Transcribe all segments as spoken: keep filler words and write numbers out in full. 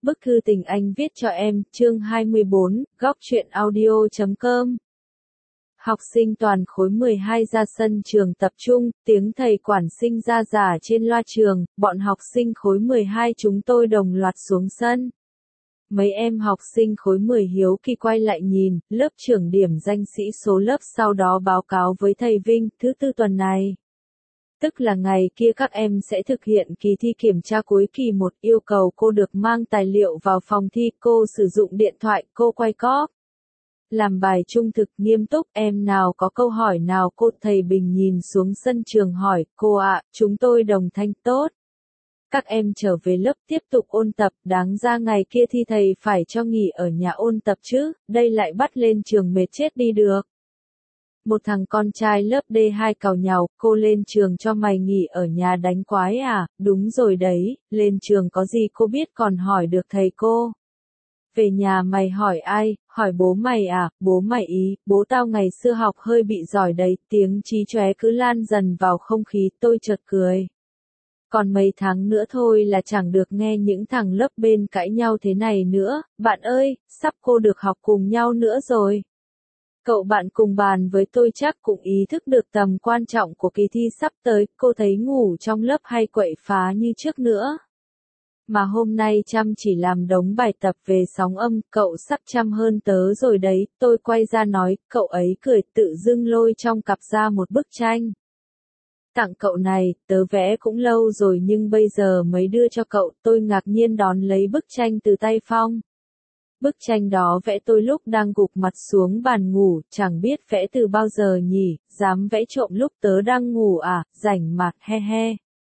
Bức thư tình anh viết cho em, chương hai mươi bốn, góc truyện audio chấm com. Học sinh toàn khối mười hai ra sân trường tập trung, tiếng thầy quản sinh ra rả trên loa trường, bọn học sinh khối mười hai chúng tôi đồng loạt xuống sân. Mấy em học sinh khối mười hiếu kỳ quay lại nhìn, lớp trưởng điểm danh sĩ số lớp sau đó báo cáo với thầy Vinh, thứ tư tuần này. Tức là ngày kia các em sẽ thực hiện kỳ thi kiểm tra cuối kỳ một, yêu cầu cô được mang tài liệu vào phòng thi, cô sử dụng điện thoại, cô quay cóp. Làm bài trung thực nghiêm túc, em nào có câu hỏi nào cô? Thầy Bình nhìn xuống sân trường hỏi, cô ạ, chúng tôi đồng thanh tốt. Các em trở về lớp tiếp tục ôn tập, đáng ra ngày kia thi thầy phải cho nghỉ ở nhà ôn tập chứ, đây lại bắt lên trường mệt chết đi được. Một thằng con trai lớp D hai càu nhàu, cô lên trường cho mày nghỉ ở nhà đánh quái à? Đúng rồi đấy, lên trường có gì cô biết còn hỏi được thầy cô. Về nhà mày hỏi ai? Hỏi bố mày à? Bố mày ý, bố tao ngày xưa học hơi bị giỏi đấy, tiếng chí chóe cứ lan dần vào không khí, tôi chợt cười. Còn mấy tháng nữa thôi là chẳng được nghe những thằng lớp bên cãi nhau thế này nữa, bạn ơi, sắp cô được học cùng nhau nữa rồi. Cậu bạn cùng bàn với tôi chắc cũng ý thức được tầm quan trọng của kỳ thi sắp tới, cô thấy ngủ trong lớp hay quậy phá như trước nữa. Mà hôm nay chăm chỉ làm đống bài tập về sóng âm, cậu sắp chăm hơn tớ rồi đấy, tôi quay ra nói, cậu ấy cười tự dưng lôi trong cặp ra một bức tranh. Tặng cậu này, tớ vẽ cũng lâu rồi nhưng bây giờ mới đưa cho cậu, tôi ngạc nhiên đón lấy bức tranh từ tay Phong. Bức tranh đó vẽ tôi lúc đang gục mặt xuống bàn ngủ, chẳng biết vẽ từ bao giờ nhỉ, dám vẽ trộm lúc tớ đang ngủ à, rảnh mặt he he.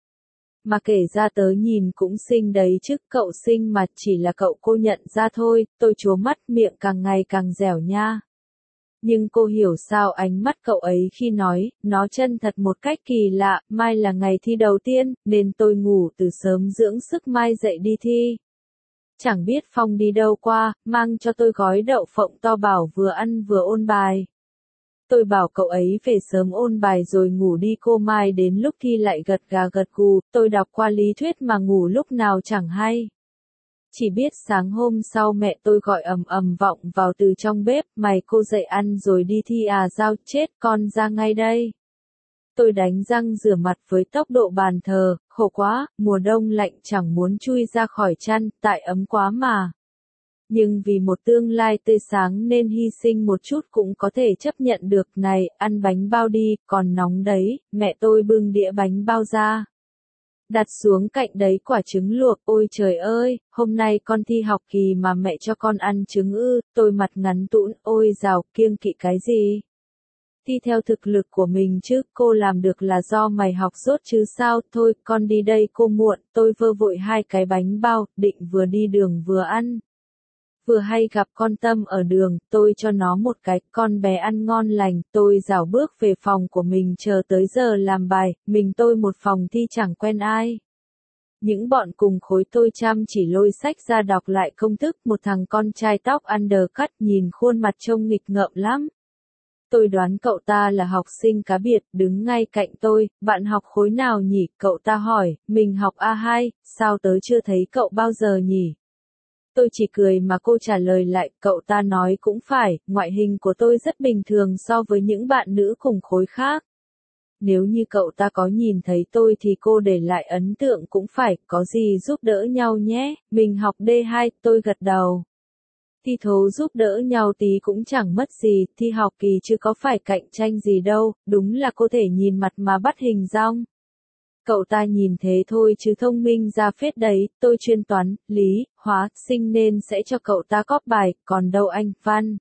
Mà kể ra tớ nhìn cũng xinh đấy chứ, cậu xinh mà chỉ là cậu cô nhận ra thôi, tôi trố mắt miệng càng ngày càng dẻo nha. Nhưng cô hiểu sao ánh mắt cậu ấy khi nói, nó chân thật một cách kỳ lạ, mai là ngày thi đầu tiên, nên tôi ngủ từ sớm dưỡng sức mai dậy đi thi. Chẳng biết Phong đi đâu qua, mang cho tôi gói đậu phộng to bảo vừa ăn vừa ôn bài. Tôi bảo cậu ấy về sớm ôn bài rồi ngủ đi, cô mai đến lúc thi lại gật gà gật gù, tôi đọc qua lý thuyết mà ngủ lúc nào chẳng hay. Chỉ biết sáng hôm sau mẹ tôi gọi ầm ầm vọng vào từ trong bếp, mày cô dậy ăn rồi đi thi à, giao chết con ra ngay đây. Tôi đánh răng rửa mặt với tốc độ bàn thờ, khổ quá, mùa đông lạnh chẳng muốn chui ra khỏi chăn, tại ấm quá mà. Nhưng vì một tương lai tươi sáng nên hy sinh một chút cũng có thể chấp nhận được. Này, ăn bánh bao đi, còn nóng đấy, mẹ tôi bưng đĩa bánh bao ra. Đặt xuống cạnh đấy quả trứng luộc, ôi trời ơi, hôm nay con thi học kỳ mà mẹ cho con ăn trứng ư, tôi mặt ngắn tũn, ôi dào, kiêng kỵ cái gì? Thi theo thực lực của mình chứ, cô làm được là do mày học dốt chứ sao, thôi, con đi đây cô muộn, tôi vơ vội hai cái bánh bao, định vừa đi đường vừa ăn. Vừa hay gặp con Tâm ở đường, tôi cho nó một cái, con bé ăn ngon lành, tôi rảo bước về phòng của mình chờ tới giờ làm bài, mình tôi một phòng thi chẳng quen ai. Những bọn cùng khối tôi chăm chỉ lôi sách ra đọc lại công thức, một thằng con trai tóc undercut nhìn khuôn mặt trông nghịch ngợm lắm. Tôi đoán cậu ta là học sinh cá biệt, đứng ngay cạnh tôi, bạn học khối nào nhỉ? Cậu ta hỏi, mình học A hai, sao tớ chưa thấy cậu bao giờ nhỉ? Tôi chỉ cười mà cô trả lời lại, cậu ta nói cũng phải, ngoại hình của tôi rất bình thường so với những bạn nữ cùng khối khác. Nếu như cậu ta có nhìn thấy tôi thì cô để lại ấn tượng cũng phải, có gì giúp đỡ nhau nhé, mình học D hai, tôi gật đầu. Thi thố giúp đỡ nhau tí cũng chẳng mất gì, thi học kỳ chứ có phải cạnh tranh gì đâu, đúng là có thể nhìn mặt mà bắt hình dong. Cậu ta nhìn thế thôi chứ thông minh ra phết đấy, tôi chuyên toán, lý, hóa, sinh nên sẽ cho cậu ta cóp bài, còn đâu anh, văn.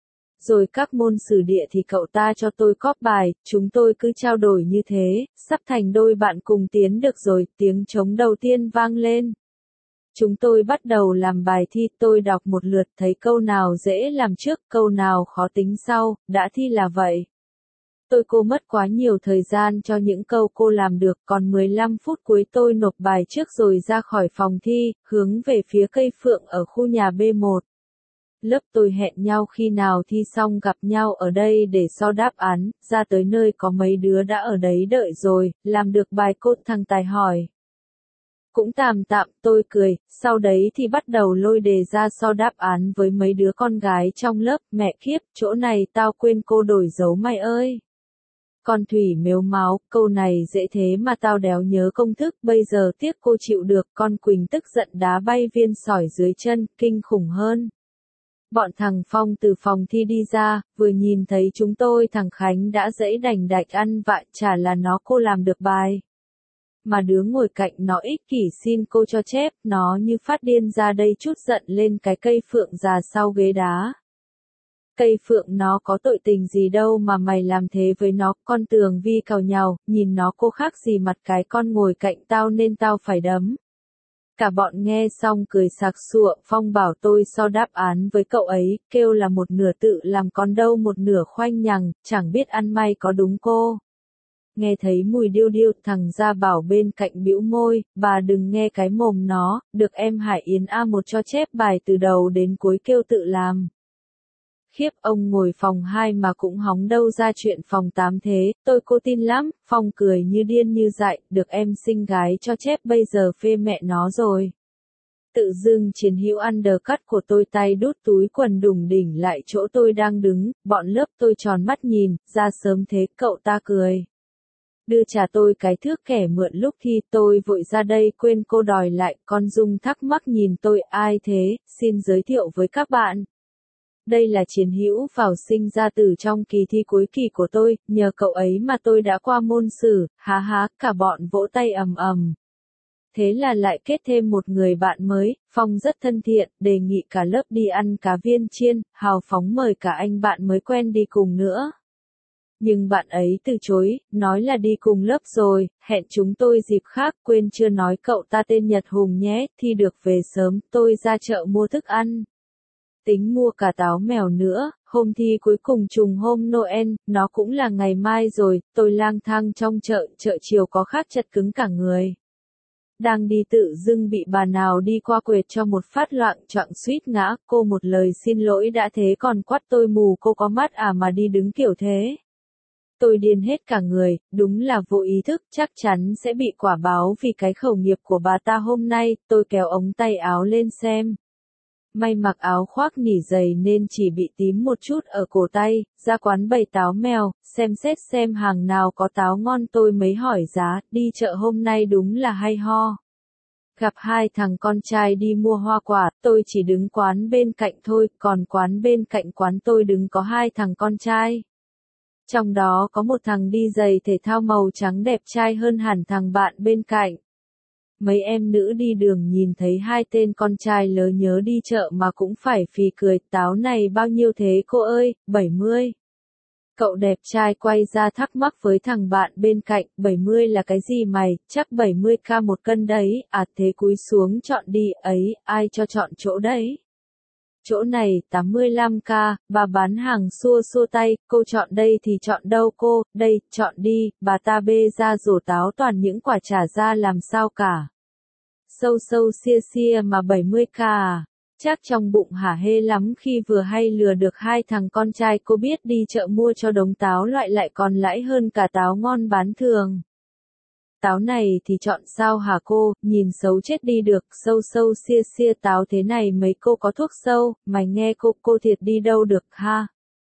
Rồi các môn sử địa thì cậu ta cho tôi cóp bài, chúng tôi cứ trao đổi như thế, sắp thành đôi bạn cùng tiến được rồi, tiếng trống đầu tiên vang lên. Chúng tôi bắt đầu làm bài thi, tôi đọc một lượt thấy câu nào dễ làm trước, câu nào khó tính sau, đã thi là vậy. Tôi cô mất quá nhiều thời gian cho những câu cô làm được, còn mười lăm phút cuối tôi nộp bài trước rồi ra khỏi phòng thi, hướng về phía cây phượng ở khu nhà B một. Lớp tôi hẹn nhau khi nào thi xong gặp nhau ở đây để so đáp án, ra tới nơi có mấy đứa đã ở đấy đợi rồi, làm được bài cô, thằng Tài hỏi. Cũng tạm tạm, tôi cười, sau đấy thì bắt đầu lôi đề ra so đáp án với mấy đứa con gái trong lớp, mẹ kiếp, chỗ này tao quên cô đổi dấu mày ơi. Con Thủy mếu máo, câu này dễ thế mà tao đéo nhớ công thức, bây giờ tiếc cô chịu được, con Quỳnh tức giận đá bay viên sỏi dưới chân, kinh khủng hơn. Bọn thằng Phong từ phòng thi đi ra, vừa nhìn thấy chúng tôi thằng Khánh đã dãy đành đạch ăn vạ, chả là nó cô làm được bài. Mà đứa ngồi cạnh nó ích kỷ xin cô cho chép, nó như phát điên ra đây chút giận lên cái cây phượng già sau ghế đá. Cây phượng nó có tội tình gì đâu mà mày làm thế với nó, con Tường Vi càu nhàu, nhìn nó cô khác gì mặt cái con ngồi cạnh tao nên tao phải đấm. Cả bọn nghe xong cười sặc sụa, Phong bảo tôi so đáp án với cậu ấy, kêu là một nửa tự làm con đâu một nửa khoanh nhằng, chẳng biết ăn may có đúng cô. Nghe thấy mùi điêu điêu, thằng Gia Bảo bên cạnh bĩu môi, bà đừng nghe cái mồm nó, được em Hải Yến A một cho chép bài từ đầu đến cuối kêu tự làm. Khiếp, ông ngồi phòng hai mà cũng hóng đâu ra chuyện phòng tám thế, tôi cô tin lắm, Phong cười như điên như dại, được em xinh gái cho chép bây giờ phê mẹ nó rồi. Tự dưng Chiến Hữu undercut của tôi tay đút túi quần đùng đỉnh lại chỗ tôi đang đứng, bọn lớp tôi tròn mắt nhìn, ra sớm thế cậu ta cười. Đưa trả tôi cái thước kẻ mượn lúc thi, tôi vội ra đây quên cô đòi lại, con Dung thắc mắc nhìn tôi, ai thế, xin giới thiệu với các bạn. Đây là Chiến Hữu vào sinh ra từ trong kỳ thi cuối kỳ của tôi, nhờ cậu ấy mà tôi đã qua môn sử, há há, cả bọn vỗ tay ầm ầm. Thế là lại kết thêm một người bạn mới, Phong rất thân thiện, đề nghị cả lớp đi ăn cá viên chiên, hào phóng mời cả anh bạn mới quen đi cùng nữa. Nhưng bạn ấy từ chối, nói là đi cùng lớp rồi, hẹn chúng tôi dịp khác, quên chưa nói cậu ta tên Nhật Hùng nhé, thi được về sớm, tôi ra chợ mua thức ăn. Tính mua cả táo mèo nữa, hôm thi cuối cùng trùng hôm Noel, nó cũng là ngày mai rồi, tôi lang thang trong chợ, chợ chiều có khác chật cứng cả người. Đang đi tự dưng bị bà nào đi qua quệt cho một phát loạng choạng suýt ngã, cô một lời xin lỗi đã thế còn quát tôi mù cô có mắt à mà đi đứng kiểu thế. Tôi điên hết cả người, đúng là vô ý thức, chắc chắn sẽ bị quả báo vì cái khẩu nghiệp của bà ta hôm nay, tôi kéo ống tay áo lên xem. May mặc áo khoác nỉ dày nên chỉ bị tím một chút ở cổ tay, ra quán bày táo mèo, xem xét xem hàng nào có táo ngon tôi mới hỏi giá, đi chợ hôm nay đúng là hay ho. Gặp hai thằng con trai đi mua hoa quả, tôi chỉ đứng quán bên cạnh thôi, còn quán bên cạnh quán tôi đứng có hai thằng con trai. Trong đó có một thằng đi giày thể thao màu trắng đẹp trai hơn hẳn thằng bạn bên cạnh. Mấy em nữ đi đường nhìn thấy hai tên con trai lớ nhớ đi chợ mà cũng phải phì cười, táo này bao nhiêu thế cô ơi, bảy mươi. Cậu đẹp trai quay ra thắc mắc với thằng bạn bên cạnh, bảy mươi là cái gì mày, chắc bảy mươi k một cân đấy, à thế cúi xuống chọn đi, ấy, ai cho chọn chỗ đấy. Chỗ này tám mươi lăm k, bà bán hàng xua xua tay, cô chọn đây thì chọn đâu cô, đây, chọn đi, bà ta bê ra rổ táo toàn những quả trả ra làm sao cả. Sâu sâu xia xia mà bảy mươi k à, chắc trong bụng hả hê lắm khi vừa hay lừa được hai thằng con trai cô biết đi chợ mua cho đống táo loại lại còn lãi hơn cả táo ngon bán thường. Táo này thì chọn sao hả cô, nhìn xấu chết đi được, sâu sâu xia xia táo thế này mấy cô có thuốc sâu, mày nghe cô, cô thiệt đi đâu được ha.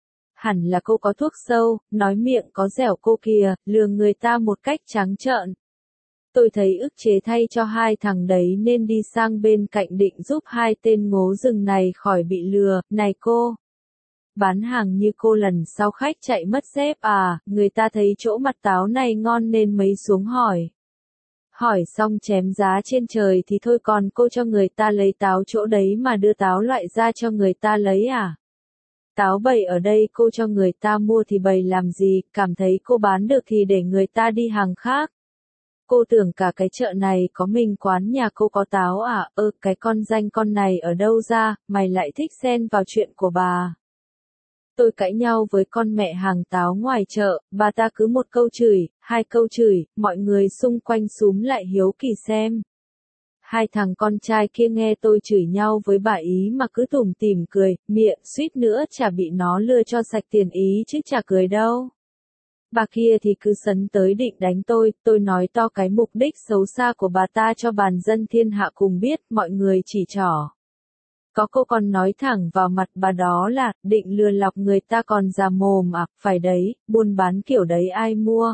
Hẳn là cô có thuốc sâu, nói miệng có dẻo cô kìa, lừa người ta một cách trắng trợn. Tôi thấy ức chế thay cho hai thằng đấy nên đi sang bên cạnh định giúp hai tên ngố rừng này khỏi bị lừa, này cô. Bán hàng như cô lần sau khách chạy mất dép à, người ta thấy chỗ mặt táo này ngon nên mấy xuống hỏi. Hỏi xong chém giá trên trời thì thôi còn cô cho người ta lấy táo chỗ đấy mà đưa táo loại ra cho người ta lấy à. Táo bày ở đây cô cho người ta mua thì bày làm gì, cảm thấy cô bán được thì để người ta đi hàng khác. Cô tưởng cả cái chợ này có mình quán nhà cô có táo à, ơ cái con danh con này ở đâu ra, mày lại thích xen vào chuyện của bà. Tôi cãi nhau với con mẹ hàng táo ngoài chợ, bà ta cứ một câu chửi, hai câu chửi, mọi người xung quanh xúm lại hiếu kỳ xem. Hai thằng con trai kia nghe tôi chửi nhau với bà ý mà cứ tủm tỉm cười, miệng suýt nữa chả bị nó lừa cho sạch tiền ý chứ chả cười đâu. Bà kia thì cứ sấn tới định đánh tôi, tôi nói to cái mục đích xấu xa của bà ta cho bàn dân thiên hạ cùng biết, mọi người chỉ trỏ. Có cô còn nói thẳng vào mặt bà đó là, định lừa lọc người ta còn già mồm à, phải đấy, buôn bán kiểu đấy ai mua.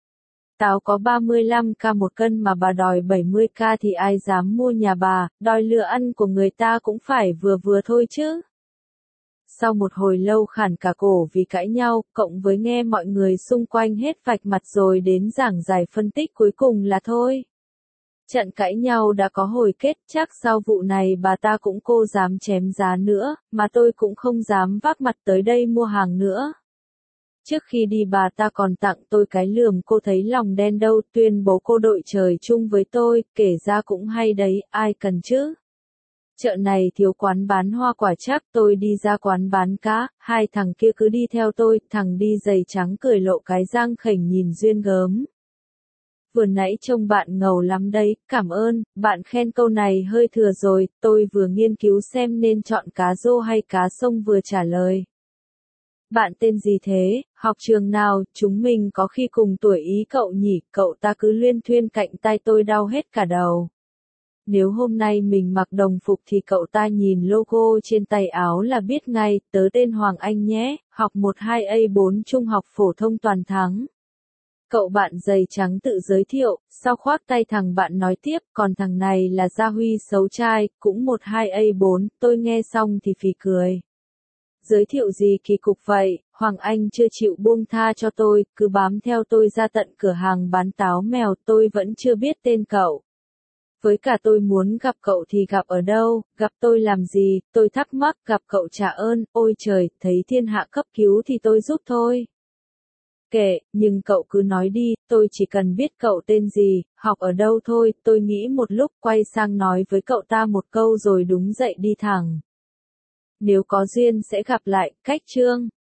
Táo có ba mươi lăm k một cân mà bà đòi bảy mươi k thì ai dám mua nhà bà, đòi lừa ăn của người ta cũng phải vừa vừa thôi chứ. Sau một hồi lâu khản cả cổ vì cãi nhau, cộng với nghe mọi người xung quanh hết vạch mặt rồi đến giảng giải phân tích cuối cùng là thôi. Trận cãi nhau đã có hồi kết, chắc sau vụ này bà ta cũng cô dám chém giá nữa, mà tôi cũng không dám vác mặt tới đây mua hàng nữa. Trước khi đi bà ta còn tặng tôi cái lườm, cô thấy lòng đen đâu, tuyên bố cô đội trời chung với tôi, kể ra cũng hay đấy, ai cần chứ. Chợ này thiếu quán bán hoa quả chắc tôi đi ra quán bán cá, hai thằng kia cứ đi theo tôi, thằng đi giày trắng cười lộ cái răng khểnh nhìn duyên gớm. Vừa nãy trông bạn ngầu lắm đấy, cảm ơn, bạn khen câu này hơi thừa rồi, tôi vừa nghiên cứu xem nên chọn cá rô hay cá sông vừa trả lời. Bạn tên gì thế, học trường nào, chúng mình có khi cùng tuổi ý cậu nhỉ, cậu ta cứ luyên thuyên cạnh tai tôi đau hết cả đầu. Nếu hôm nay mình mặc đồng phục thì cậu ta nhìn logo trên tay áo là biết ngay, tớ tên Hoàng Anh nhé, học một hai A bốn trung học phổ thông toàn thắng. Cậu bạn giày trắng tự giới thiệu, sau khoác tay thằng bạn nói tiếp, còn thằng này là Gia Huy xấu trai, cũng một hai A bốn, tôi nghe xong thì phì cười. Giới thiệu gì kỳ cục vậy, Hoàng Anh chưa chịu buông tha cho tôi, cứ bám theo tôi ra tận cửa hàng bán táo mèo, tôi vẫn chưa biết tên cậu. Với cả tôi muốn gặp cậu thì gặp ở đâu, gặp tôi làm gì, tôi thắc mắc, gặp cậu trả ơn, ôi trời, thấy thiên hạ cấp cứu thì tôi giúp thôi. Kệ, nhưng cậu cứ nói đi, tôi chỉ cần biết cậu tên gì, học ở đâu thôi, tôi nghĩ một lúc quay sang nói với cậu ta một câu rồi đúng dậy đi thẳng. Nếu có duyên sẽ gặp lại, cách chương.